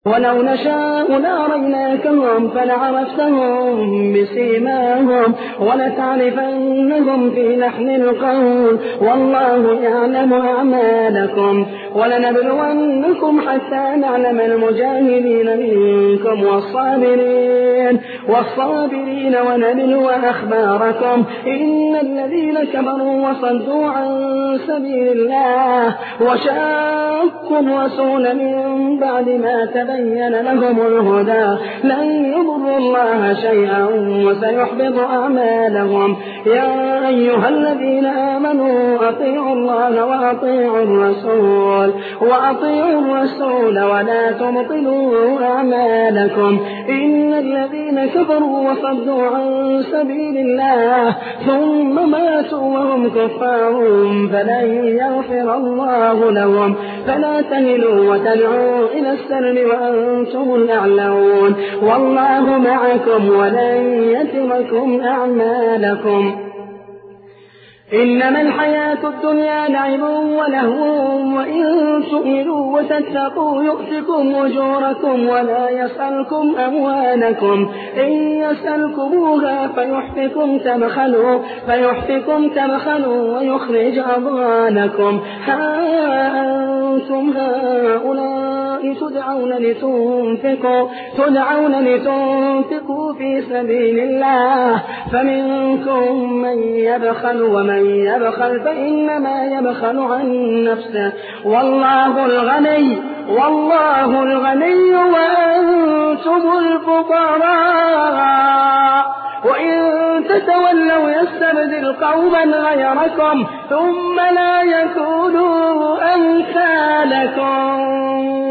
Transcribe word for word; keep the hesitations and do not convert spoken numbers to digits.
ولو نشاء لأريناكهم فلعرفتهم بسيماهم ولتعرفنهم في لحن القول والله يعلم أعمالكم ولنبلونكم حتى نعلم المجاهدين منكم والصابرين والصابرين ونبلو أخباركم إن الذين كفروا وصدوا عن سبيل الله وشاقوا الرسول من بعد ما تبين بين لهم الهدى لن يضروا الله شيئا وسيحبط أعمالهم يا أيها الذين آمنوا أطيعوا الله وأطيعوا الرسول وأطيعوا الرسول ولا تبطلوا أعمالكم إن الذين كفروا وصدوا عن سبيل الله ثم ماتوا وهم كفار فلن يغفر الله لهم فلا تهنوا وتدعوا إلى السلم وأنتم الأعلون والله معكم ولن يتركم أعمالكم إنما الحياة الدنيا لعب ولهو وإن تؤمنوا وتتقوا يؤتكم أجوركم ولا يسألكم أموالكم إن يسألكموها فيحفكم تبخلوا فيحفكم تبخلوا ويخرج أضغانكم ها أنتم هؤلاء تدعون لتنفقوا تدعون لتنفقوا في سبيل الله فمنكم من يبخل ومن يبخل فإنما يبخل عن نفسه والله الغني والله الغني وأنتم الفقراء وإن تتولوا يستبدل قوما غيركم ثم لا يكونوا أمثالكم